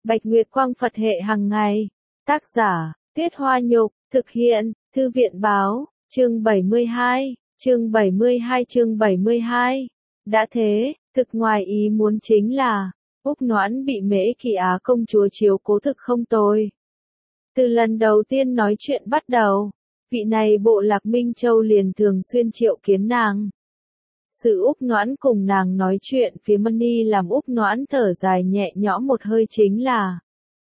Bạch Nguyệt Quang Phật hệ hàng ngày. Tác giả, Tuyết Hoa Nhục, thực hiện, Thư viện Báo, chương 72, chương 72. Đã thế, thực ngoài ý muốn chính là, Úc Noãn bị Mễ Kỳ Á công chúa chiếu cố thực không tồi. Từ lần đầu tiên nói chuyện bắt đầu, vị này bộ lạc Minh Châu liền thường xuyên triệu kiến nàng. Sự Úc Noãn cùng nàng nói chuyện phía Mani làm Úc Noãn thở dài nhẹ nhõm một hơi chính là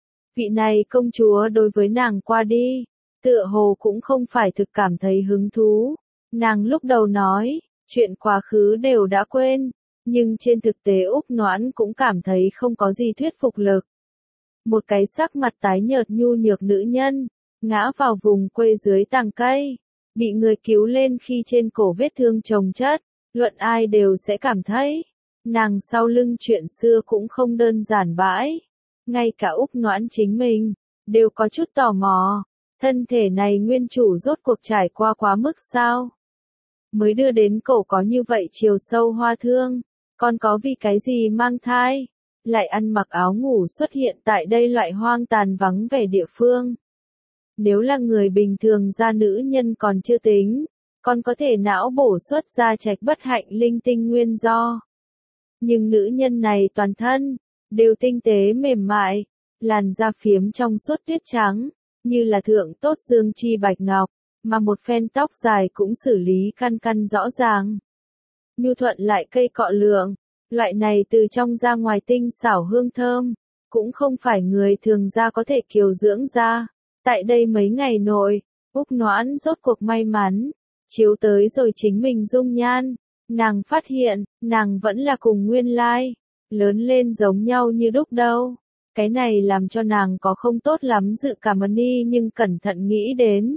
vị này công chúa đối với nàng qua đi, tựa hồ cũng không phải thực cảm thấy hứng thú. Nàng lúc đầu nói, chuyện quá khứ đều đã quên, nhưng trên thực tế Úc Noãn cũng cảm thấy không có gì thuyết phục lực. Một cái sắc mặt tái nhợt nhu nhược nữ nhân, ngã vào vùng quê dưới tàng cây, bị người cứu lên khi trên cổ vết thương chồng chất, luận ai đều sẽ cảm thấy, nàng sau lưng chuyện xưa cũng không đơn giản bãi. Ngay cả Úc Noãn chính mình, đều có chút tò mò, thân thể này nguyên chủ rốt cuộc trải qua quá mức sao? Mới đưa đến cổ có như vậy chiều sâu hoa thương, còn có vì cái gì mang thai, lại ăn mặc áo ngủ xuất hiện tại đây loại hoang tàn vắng vẻ địa phương. Nếu là người bình thường ra nữ nhân còn chưa tính, còn có thể não bổ xuất ra trạch bất hạnh linh tinh nguyên do. Nhưng nữ nhân này toàn thân, đều tinh tế mềm mại, làn da phiếm trong suốt tuyết trắng, như là thượng tốt dương chi bạch ngọc, mà một phen tóc dài cũng xử lý căn căn rõ ràng. Nhu thuận lại cây cọ lượng, loại này từ trong ra ngoài tinh xảo hương thơm, cũng không phải người thường ra có thể kiều dưỡng ra. Tại đây mấy ngày nội, Úc Noãn rốt cuộc may mắn, chiếu tới rồi chính mình dung nhan, nàng phát hiện, nàng vẫn là cùng nguyên lai, lớn lên giống nhau như đúc đâu. Cái này làm cho nàng có không tốt lắm dự cảm Mani nhưng cẩn thận nghĩ đến.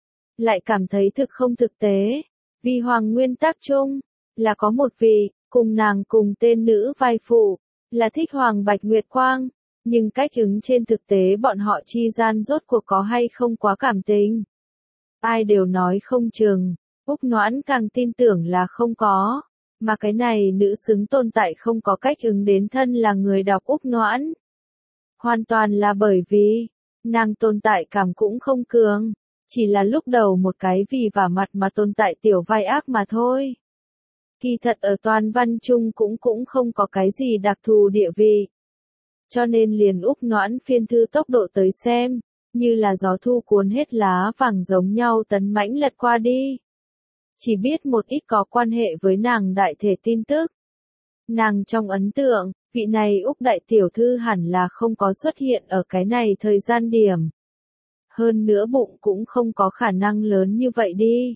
Lại cảm thấy thực không thực tế, vì hoàng nguyên tắc chung, là có một vị, cùng nàng cùng tên nữ vai phụ, là thích hoàng Bạch Nguyệt Quang, nhưng cách ứng trên thực tế bọn họ chi gian rốt cuộc có hay không quá cảm tình. Ai đều nói không chừng, Úc Noãn càng tin tưởng là không có, mà cái này nữ xứng tồn tại không có cách ứng đến thân là người đọc Úc Noãn. Hoàn toàn là bởi vì, nàng tồn tại cảm cũng không cường, chỉ là lúc đầu một cái vì vả mặt mà tồn tại tiểu vai ác mà thôi. Kỳ thật ở toàn văn chung cũng không có cái gì đặc thù địa vị. Cho nên liền Úc Noãn phiên thư tốc độ tới xem, như là gió thu cuốn hết lá vàng giống nhau tấn mãnh lật qua đi. Chỉ biết một ít có quan hệ với nàng đại thể tin tức. Nàng trong ấn tượng, vị này Úc đại tiểu thư hẳn là không có xuất hiện ở cái này thời gian điểm. Hơn nữa bụng cũng không có khả năng lớn như vậy đi.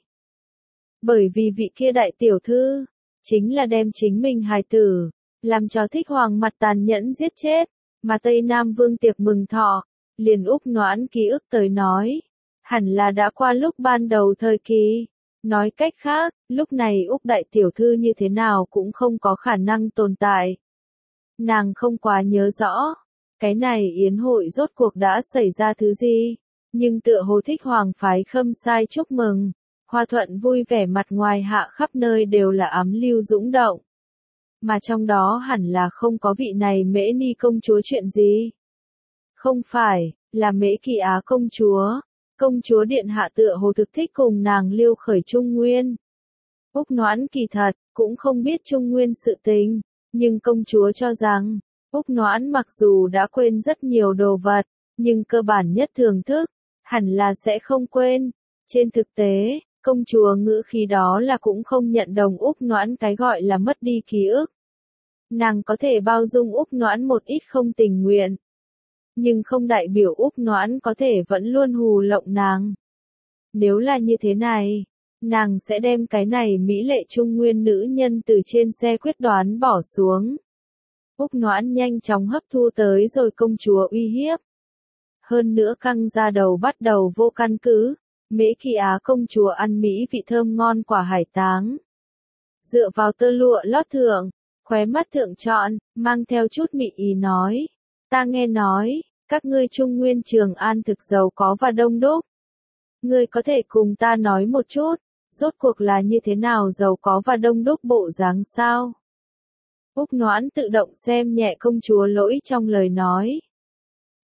Bởi vì vị kia đại tiểu thư, chính là đem chính mình hài tử, làm cho thích hoàng mặt tàn nhẫn giết chết, mà Tây Nam Vương tiệc mừng thọ, liền Úc Noãn ký ức tới nói, hẳn là đã qua lúc ban đầu thời kỳ. Nói cách khác, lúc này Úc đại tiểu thư như thế nào cũng không có khả năng tồn tại. Nàng không quá nhớ rõ, cái này yến hội rốt cuộc đã xảy ra thứ gì, nhưng tựa hồ thích hoàng phái khâm sai chúc mừng, hòa thuận vui vẻ mặt ngoài hạ khắp nơi đều là ám lưu dũng động. Mà trong đó hẳn là không có vị này Mễ Ni công chúa chuyện gì. Không phải, là Mễ Kỳ Á công chúa. Công chúa điện hạ tựa hồ thực thích cùng nàng liêu khởi Trung Nguyên. Úc Noãn kỳ thật, cũng không biết Trung Nguyên sự tình, nhưng công chúa cho rằng, Úc Noãn mặc dù đã quên rất nhiều đồ vật, nhưng cơ bản nhất thưởng thức, hẳn là sẽ không quên. Trên thực tế, công chúa ngữ khí đó là cũng không nhận đồng Úc Noãn cái gọi là mất đi ký ức. Nàng có thể bao dung Úc Noãn một ít không tình nguyện. Nhưng không đại biểu Úc Noãn có thể vẫn luôn hù lộng nàng. Nếu là như thế này, nàng sẽ đem cái này mỹ lệ trung nguyên nữ nhân từ trên xe quyết đoán bỏ xuống. Úc Noãn nhanh chóng hấp thu tới rồi công chúa uy hiếp. Hơn nữa căng ra đầu bắt đầu vô căn cứ, Mễ Kỳ Á công chúa ăn mỹ vị thơm ngon quả hải táng. Dựa vào tơ lụa lót thượng, khóe mắt thượng trọn, mang theo chút mị ý nói. Ta nghe nói, các ngươi Trung Nguyên Trường An thực giàu có và đông đúc. Ngươi có thể cùng ta nói một chút, rốt cuộc là như thế nào giàu có và đông đúc bộ dáng sao? Úc Noãn tự động xem nhẹ công chúa lỗi trong lời nói.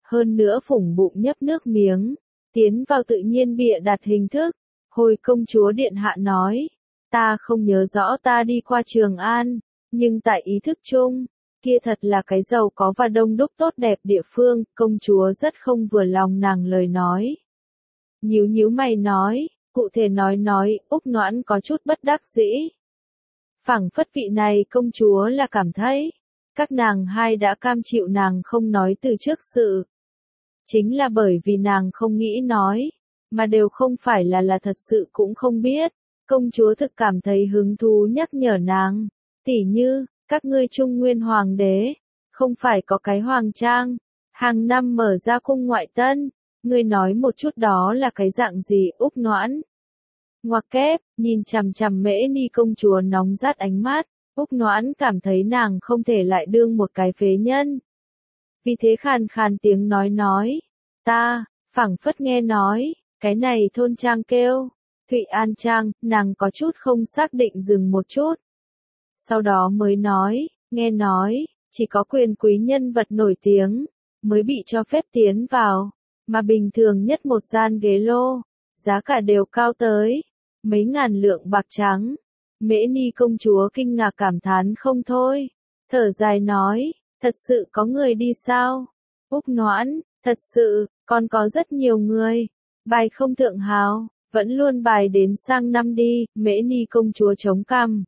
hơn nữa phủng bụng nhấp nước miếng, tiến vào tự nhiên bịa đặt hình thức. Hồi công chúa điện hạ nói, ta không nhớ rõ ta đi qua Trường An, nhưng tại ý thức chung, kia thật là cái giàu có và đông đúc tốt đẹp địa phương, công chúa rất không vừa lòng nàng lời nói. Nhíu nhíu mày nói, cụ thể nói, Úc Noãn có chút bất đắc dĩ. Phảng phất vị này công chúa là cảm thấy, các nàng hai đã cam chịu nàng không nói từ trước sự. Chính là bởi vì nàng không nghĩ nói, mà đều không phải là thật sự cũng không biết. Công chúa thực cảm thấy hứng thú nhắc nhở nàng, tỉ như, các ngươi Trung Nguyên Hoàng đế, không phải có cái hoàng trang, hàng năm mở ra cung ngoại tân, ngươi nói một chút đó là cái dạng gì Úc Noãn. Ngoặc kép, nhìn chằm chằm Mễ Ni công chúa nóng rát ánh mắt, Úc Noãn cảm thấy nàng không thể lại đương một cái phế nhân. Vì thế khàn khàn tiếng nói, ta, phảng phất nghe nói, cái này thôn trang kêu, Thụy An Trang, nàng có chút không xác định dừng một chút. Sau đó mới nói, nghe nói, chỉ có quyền quý nhân vật nổi tiếng, mới bị cho phép tiến vào, mà bình thường nhất một gian ghế lô, giá cả đều cao tới mấy ngàn lượng bạc trắng. Mễ Ni công chúa kinh ngạc cảm thán không thôi, thở dài nói, thật sự có người đi sao? Úc Noãn, thật sự, còn có rất nhiều người, bài không thượng hào, vẫn luôn bài đến sang năm đi, Mễ Ni công chúa chống cằm.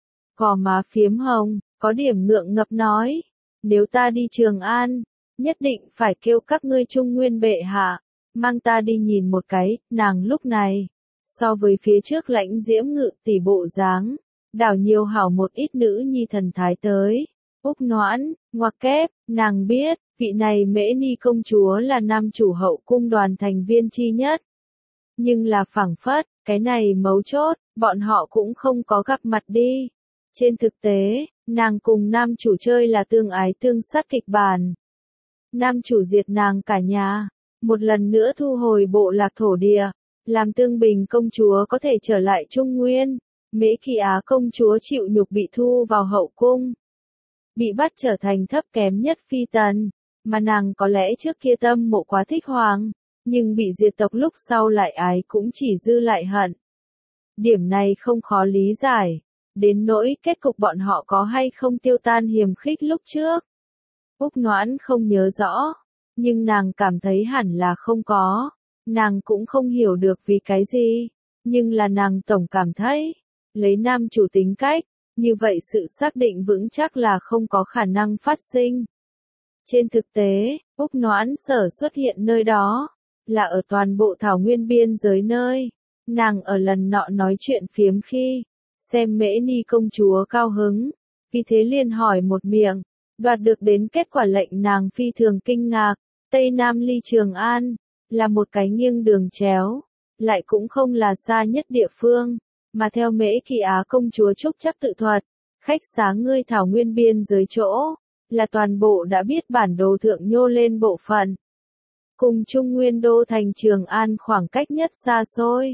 Gò má phiếm hồng, có điểm ngượng ngập nói, nếu ta đi Trường An, nhất định phải kêu các ngươi Trung Nguyên bệ hạ, mang ta đi nhìn một cái, nàng lúc này, so với phía trước Lãnh Diễm Ngự tỷ bộ dáng, đảo nhiều hảo một ít nữ nhi thần thái tới. Úc Noãn, ngoặc kép, nàng biết, vị này Mễ Ni công chúa là nam chủ hậu cung đoàn thành viên chi nhất. Nhưng là phảng phất, cái này mấu chốt, bọn họ cũng không có gặp mặt đi. Trên thực tế, nàng cùng nam chủ chơi là tương ái tương sát kịch bản. Nam chủ diệt nàng cả nhà, một lần nữa thu hồi bộ lạc thổ địa, làm Tương Bình công chúa có thể trở lại Trung Nguyên. Mễ Kỳ Á công chúa chịu nhục bị thu vào hậu cung, bị bắt trở thành thấp kém nhất phi tần, mà nàng có lẽ trước kia tâm mộ quá thích hoàng, nhưng bị diệt tộc lúc sau lại ái cũng chỉ dư lại hận. Điểm này không khó lý giải, đến nỗi kết cục bọn họ có hay không tiêu tan hiềm khích lúc trước. Úc Noãn không nhớ rõ, nhưng nàng cảm thấy hẳn là không có, nàng cũng không hiểu được vì cái gì, nhưng là nàng tổng cảm thấy, lấy nam chủ tính cách, như vậy sự xác định vững chắc là không có khả năng phát sinh. Trên thực tế, Úc Noãn sở xuất hiện nơi đó, là ở toàn bộ thảo nguyên biên giới nơi, nàng ở lần nọ nói chuyện phiếm khi, xem Mễ Ni công chúa cao hứng, vì thế liền hỏi một miệng, đoạt được đến kết quả lệnh nàng phi thường kinh ngạc, Tây Nam ly Trường An, là một cái nghiêng đường chéo, lại cũng không là xa nhất địa phương, mà theo Mễ Kỳ Á công chúa Trúc chắc tự thuật, khách xá ngươi thảo nguyên biên giới chỗ, là toàn bộ đã biết bản đồ thượng nhô lên bộ phận. Cùng Trung Nguyên đô thành Trường An khoảng cách nhất xa xôi.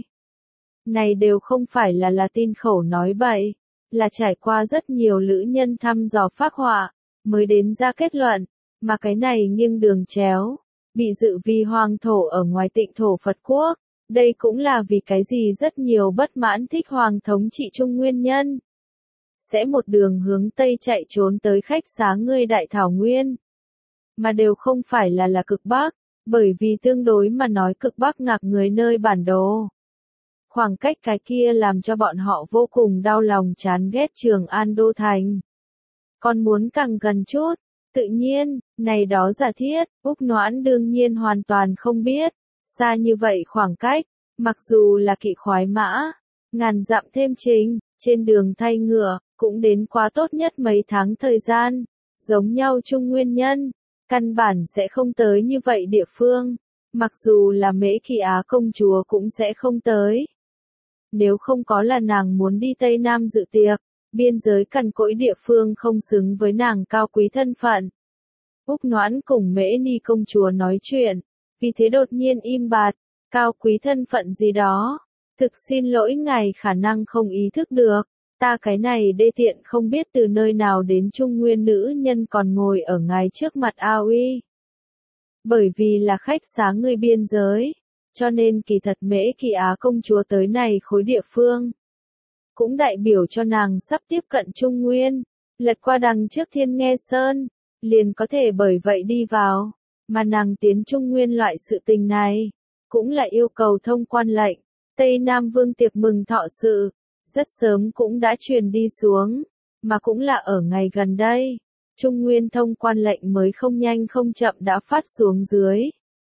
Này đều không phải là tin khẩu nói bậy, là trải qua rất nhiều lữ nhân thăm dò phác họa, mới đến ra kết luận, mà cái này nghiêng đường chéo, bị dự vì hoàng thổ ở ngoài Tịnh thổ Phật quốc, đây cũng là vì cái gì rất nhiều bất mãn thích hoàng thống trị Trung Nguyên nhân. Sẽ một đường hướng Tây chạy trốn tới khách xá ngươi đại thảo nguyên, mà đều không phải là cực Bắc, bởi vì tương đối mà nói cực Bắc ngạc người nơi bản đồ. Khoảng cách cái kia làm cho bọn họ vô cùng đau lòng chán ghét Trường An đô thành. Còn muốn càng gần chút, tự nhiên, này đó giả thiết, Úc Noãn đương nhiên hoàn toàn không biết, xa như vậy khoảng cách, mặc dù là kỵ khoái mã, ngàn dặm thêm trình, trên đường thay ngựa, cũng đến quá tốt nhất mấy tháng thời gian, giống nhau Trung Nguyên nhân, căn bản sẽ không tới như vậy địa phương, mặc dù là Mễ Kỳ Á công chúa cũng sẽ không tới. Nếu không có là nàng muốn đi Tây Nam dự tiệc, biên giới cằn cỗi địa phương không xứng với nàng cao quý thân phận. Úc Noãn cùng Mễ Ni công chúa nói chuyện, vì thế đột nhiên im bặt, cao quý thân phận gì đó. Thực xin lỗi ngài khả năng không ý thức được, ta cái này đê tiện không biết từ nơi nào đến Trung Nguyên nữ nhân còn ngồi ở ngài trước mặt A Uy. Bởi vì là khách xá người biên giới, cho nên kỳ thật Mễ Kỳ Á công chúa tới này khối địa phương. Cũng đại biểu cho nàng sắp tiếp cận Trung Nguyên, lật qua đằng trước Thiên Nghe Sơn, liền có thể bởi vậy đi vào, mà nàng tiến Trung Nguyên loại sự tình này, cũng là yêu cầu thông quan lệnh, Tây Nam Vương tiệc mừng thọ sự, rất sớm cũng đã truyền đi xuống, mà cũng là ở ngày gần đây, Trung Nguyên thông quan lệnh mới không nhanh không chậm đã phát xuống dưới.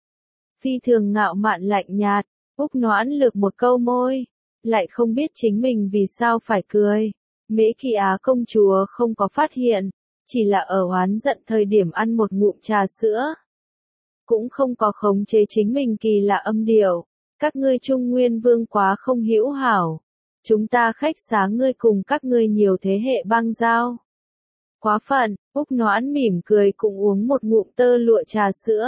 Phi thường ngạo mạn lạnh nhạt, Úc Noãn lược một câu môi, lại không biết chính mình vì sao phải cười. Mễ Kỳ Á công chúa không có phát hiện, chỉ là ở oán giận thời điểm ăn một ngụm trà sữa. Cũng không có khống chế chính mình kỳ lạ âm điệu, các ngươi Trung Nguyên Vương quá không hữu hảo. Chúng ta khách xá ngươi cùng các ngươi nhiều thế hệ băng giao. Quá phận, Úc Noãn mỉm cười cũng uống một ngụm tơ lụa trà sữa.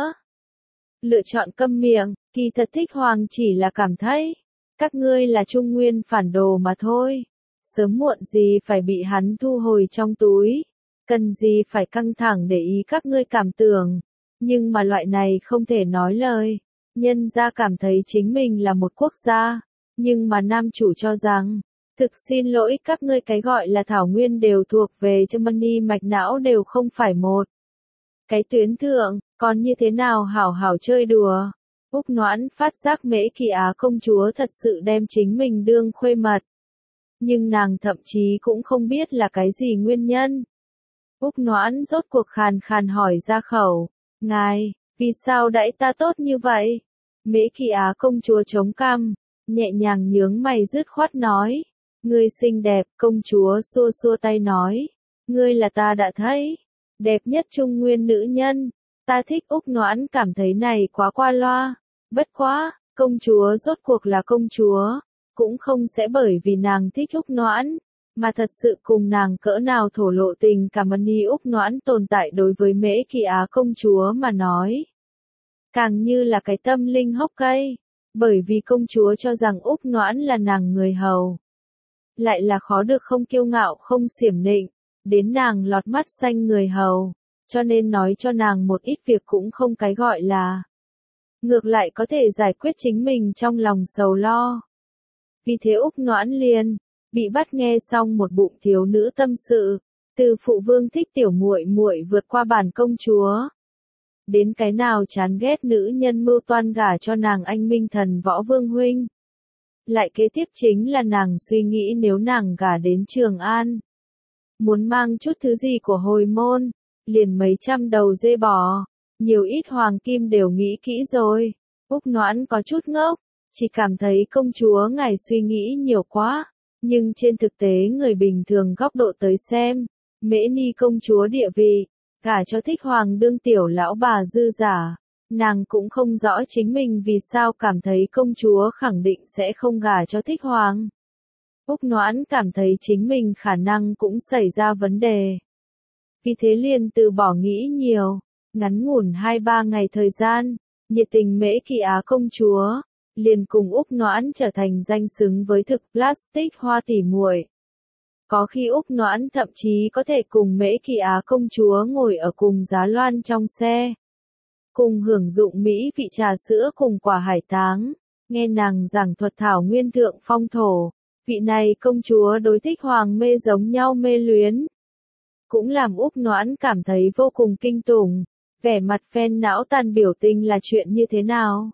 Lựa chọn câm miệng, kỳ thật Thích Hoàng chỉ là cảm thấy, các ngươi là Trung Nguyên phản đồ mà thôi. Sớm muộn gì phải bị hắn thu hồi trong túi. Cần gì phải căng thẳng để ý các ngươi cảm tưởng. Nhưng mà loại này không thể nói lời. Nhân gia cảm thấy chính mình là một quốc gia. Nhưng mà nam chủ cho rằng, thực xin lỗi các ngươi cái gọi là thảo nguyên đều thuộc về cho mani mạch não đều không phải một. Cái tuyến thượng, còn như thế nào hảo hảo chơi đùa. Úc Noãn phát giác Mễ Kỳ Á công chúa thật sự đem chính mình đương khuê mật. Nhưng nàng thậm chí cũng không biết là cái gì nguyên nhân. Úc Noãn rốt cuộc khàn khàn hỏi ra khẩu, ngài, vì sao đãi ta tốt như vậy? Mễ Kỳ Á công chúa chống cằm, nhẹ nhàng nhướng mày dứt khoát nói, ngươi xinh đẹp, công chúa xua xua tay nói, ngươi là ta đã thấy, đẹp nhất Trung Nguyên nữ nhân, ta thích. Úc Noãn cảm thấy này quá qua loa, bất quá, công chúa rốt cuộc là công chúa, cũng không sẽ bởi vì nàng thích Úc Noãn, mà thật sự cùng nàng cỡ nào thổ lộ tình cảm ân Úc Noãn tồn tại đối với Mễ Kỳ Á công chúa mà nói. Càng như là cái tâm linh hốc cây, bởi vì công chúa cho rằng Úc Noãn là nàng người hầu. Lại là khó được không kiêu ngạo không xiểm nịnh, đến nàng lọt mắt xanh người hầu, cho nên nói cho nàng một ít việc cũng không cái gọi là. Ngược lại có thể giải quyết chính mình trong lòng sầu lo. Vì thế Úc Noãn liền bị bắt nghe xong một bụng thiếu nữ tâm sự, từ phụ vương thích tiểu muội muội vượt qua bản công chúa, đến cái nào chán ghét nữ nhân mưu toan gả cho nàng anh minh thần võ vương huynh. Lại kế tiếp chính là nàng suy nghĩ nếu nàng gả đến Trường An, muốn mang chút thứ gì của hồi môn, liền mấy trăm đầu dê bò, nhiều ít hoàng kim đều nghĩ kỹ rồi. Úc Noãn có chút ngốc, chỉ cảm thấy công chúa ngài suy nghĩ nhiều quá, nhưng trên thực tế người bình thường góc độ tới xem, Mễ Ni công chúa địa vị, gả cho Thích Hoàng đương tiểu lão bà dư giả, nàng cũng không rõ chính mình vì sao cảm thấy công chúa khẳng định sẽ không gả cho Thích Hoàng. Úc Noãn cảm thấy chính mình khả năng cũng xảy ra vấn đề. Vì thế liền từ bỏ nghĩ nhiều, ngắn ngủn 2-3 ngày thời gian, nhiệt tình Mễ Kỳ Á công chúa, liền cùng Úc Noãn trở thành danh xứng với thực plastic hoa tỉ muội. Có khi Úc Noãn thậm chí có thể cùng Mễ Kỳ Á công chúa ngồi ở cùng giá loan trong xe. Cùng hưởng dụng mỹ vị trà sữa cùng quả hải táng, nghe nàng giảng thuật thảo nguyên thượng phong thổ, vị này công chúa đối Thích Hoàng mê giống nhau mê luyến. Cũng làm Úc Noãn cảm thấy vô cùng kinh tủng, vẻ mặt phen não tàn biểu tình là chuyện như thế nào.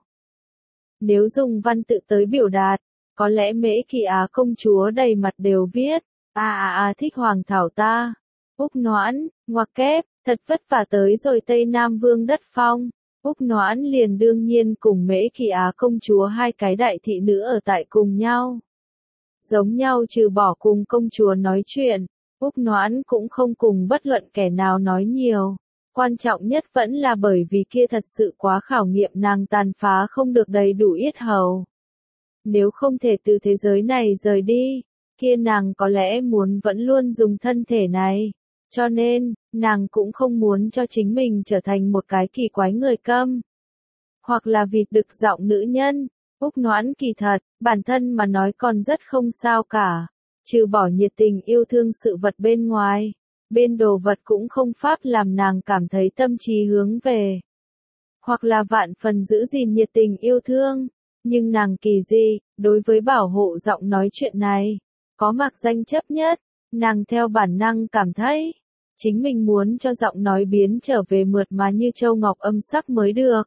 Nếu dùng văn tự tới biểu đạt, có lẽ Mễ Kỳ Á công chúa đầy mặt đều viết, Thích Hoàng thảo ta. Úc Noãn, ngoặc kép, thật vất vả tới rồi Tây Nam Vương đất phong. Úc Noãn liền đương nhiên cùng Mễ Kỳ Á công chúa hai cái đại thị nữ ở tại cùng nhau. Giống nhau trừ bỏ cùng công chúa nói chuyện, Úc Noãn cũng không cùng bất luận kẻ nào nói nhiều. Quan trọng nhất vẫn là bởi vì kia thật sự quá khảo nghiệm nàng tàn phá không được đầy đủ yết hầu. Nếu không thể từ thế giới này rời đi, kia nàng có lẽ muốn vẫn luôn dùng thân thể này. Cho nên, nàng cũng không muốn cho chính mình trở thành một cái kỳ quái người câm. Hoặc là vịt đực giọng nữ nhân. Úc Noãn kỳ thật, bản thân mà nói còn rất không sao cả. Trừ bỏ nhiệt tình yêu thương sự vật bên ngoài, bên đồ vật cũng không pháp làm nàng cảm thấy tâm trí hướng về. hoặc là vạn phần giữ gìn nhiệt tình yêu thương. Nhưng nàng kỳ dị, đối với bảo hộ giọng nói chuyện này, có mặc danh chấp nhất, nàng theo bản năng cảm thấy, chính mình muốn cho giọng nói biến trở về mượt mà như châu ngọc âm sắc mới được.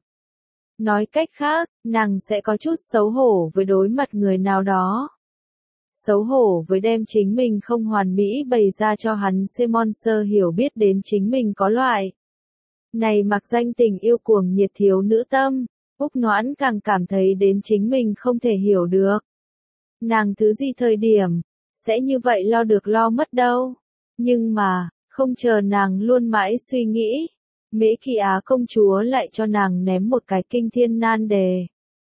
Nói cách khác, nàng sẽ có chút xấu hổ với đối mặt người nào đó. Xấu hổ với đem chính mình không hoàn mỹ bày ra cho hắn Simon sơ hiểu biết đến chính mình có loại. Này mặc danh tình yêu cuồng nhiệt thiếu nữ tâm, Úc Noãn càng cảm thấy đến chính mình không thể hiểu được. Nàng thứ gì thời điểm, sẽ như vậy lo được lo mất đâu. Nhưng mà, không chờ nàng luôn mãi suy nghĩ, Mễ Kỳ Á công chúa lại cho nàng ném một cái kinh thiên nan đề.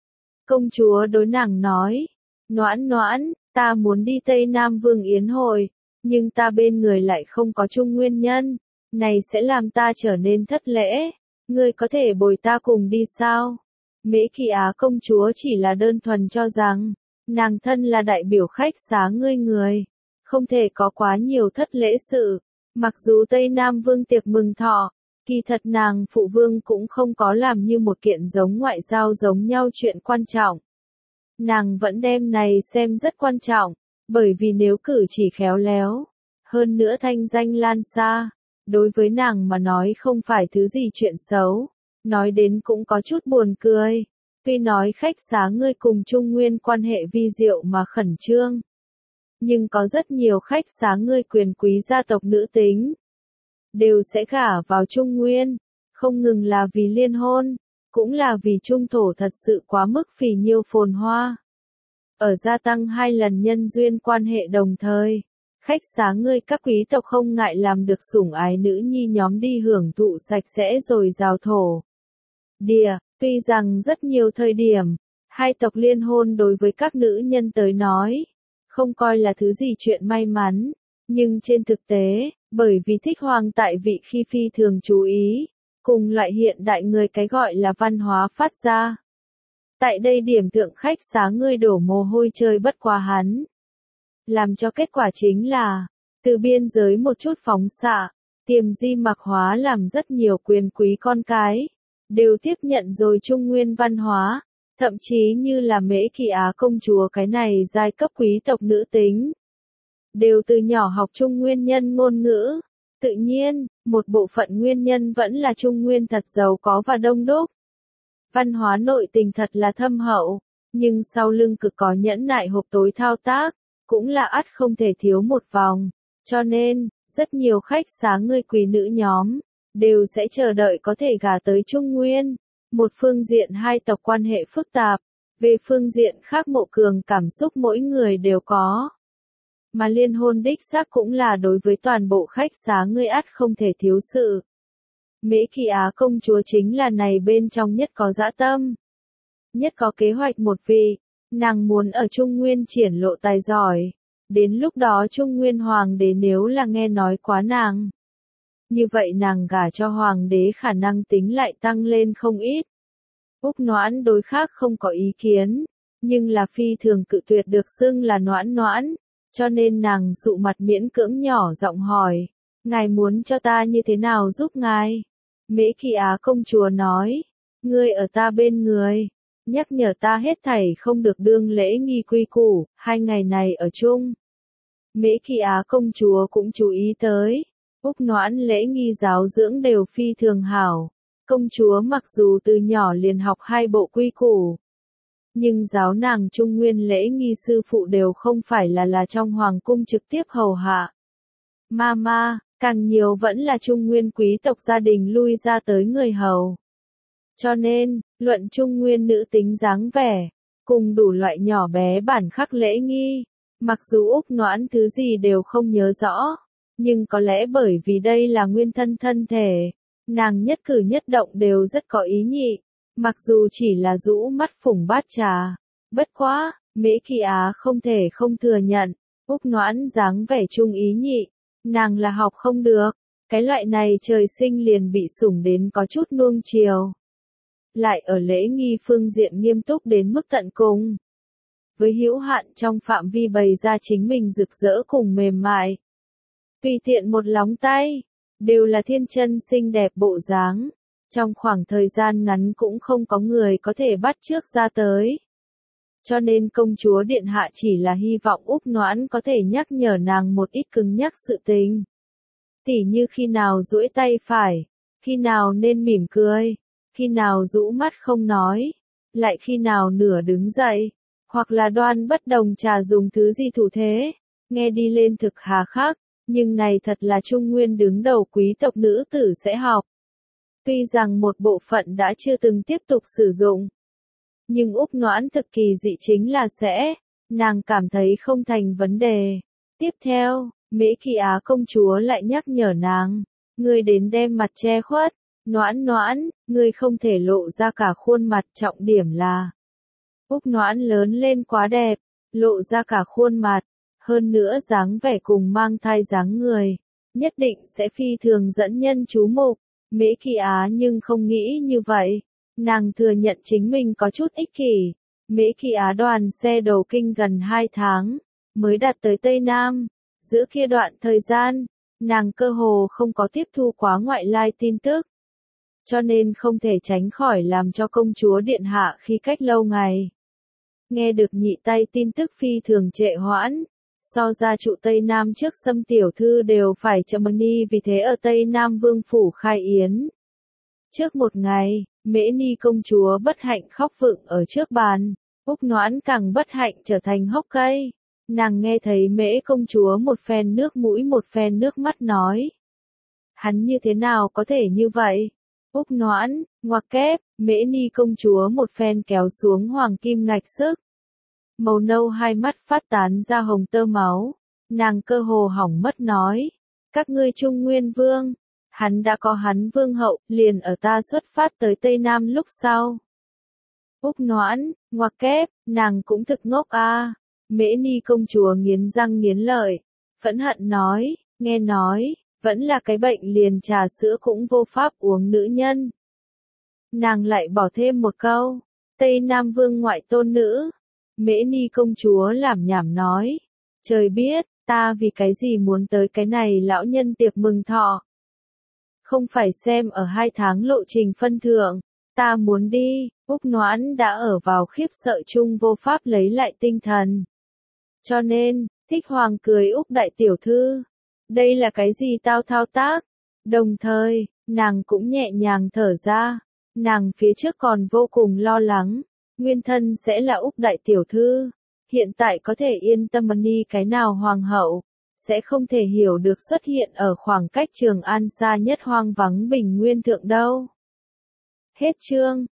Công chúa đối nàng nói, Noãn Noãn, ta muốn đi Tây Nam Vương Yến hội, nhưng ta bên người lại không có chung nguyên nhân, này sẽ làm ta trở nên thất lễ, ngươi có thể bồi ta cùng đi sao? Mễ Kỳ Á công chúa chỉ là đơn thuần cho rằng, nàng thân là đại biểu khách xá ngươi người, không thể có quá nhiều thất lễ sự, mặc dù Tây Nam Vương tiệc mừng thọ, kỳ thật nàng phụ vương cũng không có làm như một kiện giống ngoại giao giống nhau chuyện quan trọng. Nàng vẫn đem này xem rất quan trọng, bởi vì nếu cử chỉ khéo léo, hơn nữa thanh danh lan xa, đối với nàng mà nói không phải thứ gì chuyện xấu, nói đến cũng có chút buồn cười. Tuy nói khách xá ngươi cùng Trung Nguyên quan hệ vi diệu mà khẩn trương, nhưng có rất nhiều khách xá ngươi quyền quý gia tộc nữ tính, đều sẽ gả vào Trung Nguyên, không ngừng là vì liên hôn, cũng là vì trung thổ thật sự quá mức phì nhiêu phồn hoa. Ở gia tăng 2 lần nhân duyên quan hệ đồng thời, khách xá ngươi các quý tộc không ngại làm được sủng ái nữ nhi nhóm đi hưởng thụ sạch sẽ rồi rào thổ địa. Tuy rằng rất nhiều thời điểm, hai tộc liên hôn đối với các nữ nhân tới nói, không coi là thứ gì chuyện may mắn, nhưng trên thực tế, bởi vì thích hoàng tại vị khi phi thường chú ý, cùng loại hiện đại người cái gọi là văn hóa phát ra. Tại đây điểm thượng khách xá ngươi đổ mồ hôi chơi bất quá hắn. Làm cho kết quả chính là, từ biên giới một chút phóng xạ, tiềm di mặc hóa làm rất nhiều quyền quý con cái, đều tiếp nhận rồi Trung Nguyên văn hóa, thậm chí như là Mễ Kỳ Á công chúa cái này giai cấp quý tộc nữ tính. Đều từ nhỏ học Trung Nguyên nhân ngôn ngữ. Tự nhiên, một bộ phận nguyên nhân vẫn là Trung Nguyên thật giàu có và đông đúc. Văn hóa nội tình thật là thâm hậu, nhưng sau lưng cực có nhẫn nại hộp tối thao tác, cũng là ắt không thể thiếu một vòng. Cho nên, rất nhiều khách xá người quý nữ nhóm, đều sẽ chờ đợi có thể gả tới Trung Nguyên. Một phương diện hai tộc quan hệ phức tạp, về phương diện khác mộ cường cảm xúc mỗi người đều có. Mà liên hôn đích xác cũng là đối với toàn bộ khách xá người ắt không thể thiếu sự. Mễ Kỳ Á công chúa chính là này bên trong nhất có dã tâm, nhất có kế hoạch một vị, nàng muốn ở Trung Nguyên triển lộ tài giỏi, đến lúc đó Trung Nguyên hoàng đế nếu là nghe nói quá nàng, như vậy nàng gả cho hoàng đế khả năng tính lại tăng lên không ít. Úc Noãn đối khác không có ý kiến, nhưng là phi thường cự tuyệt được xưng là Noãn Noãn, cho nên nàng dụ mặt miễn cưỡng nhỏ giọng hỏi, ngài muốn cho ta như thế nào giúp ngài? Mễ Kỳ Á công chúa nói, ngươi ở ta bên người, nhắc nhở ta hết thảy không được đương lễ nghi quy củ, 2 ngày này ở chung. Mễ Kỳ Á công chúa cũng chú ý tới, Úc Noãn lễ nghi giáo dưỡng đều phi thường hảo. Công chúa mặc dù từ nhỏ liền học 2 bộ quy củ, nhưng giáo nàng Trung Nguyên lễ nghi sư phụ đều không phải là trong hoàng cung trực tiếp hầu hạ. Mama, càng nhiều vẫn là Trung Nguyên quý tộc gia đình lui ra tới người hầu. Cho nên, luận Trung Nguyên nữ tính dáng vẻ, cùng đủ loại nhỏ bé bản khắc lễ nghi, mặc dù Úc Noãn thứ gì đều không nhớ rõ, nhưng có lẽ bởi vì đây là nguyên thân thân thể, nàng nhất cử nhất động đều rất có ý nhị, mặc dù chỉ là rũ mắt phủng bát trà. Bất quá, Mễ Kỳ Á không thể không thừa nhận, Úc Noãn dáng vẻ trung ý nhị, nàng là học không được, cái loại này trời sinh liền bị sủng đến có chút nuông chiều. Lại ở lễ nghi phương diện nghiêm túc đến mức tận cùng. Với hữu hạn trong phạm vi bày ra chính mình rực rỡ cùng mềm mại. Tùy tiện một lóng tay, đều là thiên chân xinh đẹp bộ dáng. Trong khoảng thời gian ngắn cũng không có người có thể bắt chước ra tới. Cho nên công chúa điện hạ chỉ là hy vọng Úc Noãn có thể nhắc nhở nàng một ít cứng nhắc sự tình. Tỉ như khi nào duỗi tay phải, khi nào nên mỉm cười, khi nào rũ mắt không nói, lại khi nào nửa đứng dậy, hoặc là đoan bất đồng trà dùng thứ gì thủ thế, nghe đi lên thực hà khắc, nhưng này thật là Trung Nguyên đứng đầu quý tộc nữ tử sẽ học. Tuy rằng một bộ phận đã chưa từng tiếp tục sử dụng, nhưng Úc Noãn thực kỳ dị chính là sẽ, nàng cảm thấy không thành vấn đề. Tiếp theo, Mễ Kỳ Á công chúa lại nhắc nhở nàng, ngươi đến đem mặt che khuất, Noãn Noãn, ngươi không thể lộ ra cả khuôn mặt, trọng điểm là Úc Noãn lớn lên quá đẹp, lộ ra cả khuôn mặt, hơn nữa dáng vẻ cùng mang thai dáng người, nhất định sẽ phi thường dẫn nhân chú mục. Mễ Kỳ Á nhưng không nghĩ như vậy, nàng thừa nhận chính mình có chút ích kỷ. Mễ Kỳ Á đoàn xe đầu kinh gần 2 tháng, mới đạt tới Tây Nam. Giữa kia đoạn thời gian, nàng cơ hồ không có tiếp thu quá ngoại lai tin tức. Cho nên không thể tránh khỏi làm cho công chúa điện hạ khi cách lâu ngày. Nghe được nhị tay tin tức phi thường trệ hoãn. So gia trụ Tây Nam trước xâm tiểu thư đều phải chậm ni, vì thế ở Tây Nam Vương phủ khai yến. Trước một ngày, Mễ Ni công chúa bất hạnh khóc vựng ở trước bàn, Úc Noãn càng bất hạnh trở thành hốc cây. Nàng nghe thấy Mễ công chúa một phen nước mũi một phen nước mắt nói. Hắn như thế nào có thể như vậy? Úc Noãn, ngoặc kép, Mễ Ni công chúa một phen kéo xuống hoàng kim ngạch sức. Màu nâu hai mắt phát tán ra hồng tơ máu, nàng cơ hồ hỏng mất nói. Các ngươi Trung Nguyên Vương, hắn đã có hắn vương hậu, liền ở ta xuất phát tới Tây Nam lúc sau. Úc Noãn, ngoặc kép, nàng cũng thực ngốc a. Mễ Ni công chúa nghiến răng nghiến lợi, phẫn hận nói, nghe nói, vẫn là cái bệnh liền trà sữa cũng vô pháp uống nữ nhân. Nàng lại bỏ thêm một câu, Tây Nam Vương ngoại tôn nữ. Mễ Ni công chúa làm nhảm nói, trời biết, ta vì cái gì muốn tới cái này lão nhân tiệc mừng thọ. Không phải xem ở 2 tháng lộ trình phân thượng, ta muốn đi. Úc Noãn đã ở vào khiếp sợ chung vô pháp lấy lại tinh thần. Cho nên, Thích Hoàng cười Úc đại tiểu thư, đây là cái gì tao thao tác? Đồng thời, nàng cũng nhẹ nhàng thở ra, nàng phía trước còn vô cùng lo lắng, nguyên thân sẽ là Úc đại tiểu thư, hiện tại có thể yên tâm ni cái nào hoàng hậu, sẽ không thể hiểu được xuất hiện ở khoảng cách Trường An xa nhất hoang vắng bình nguyên thượng đâu. Hết chương.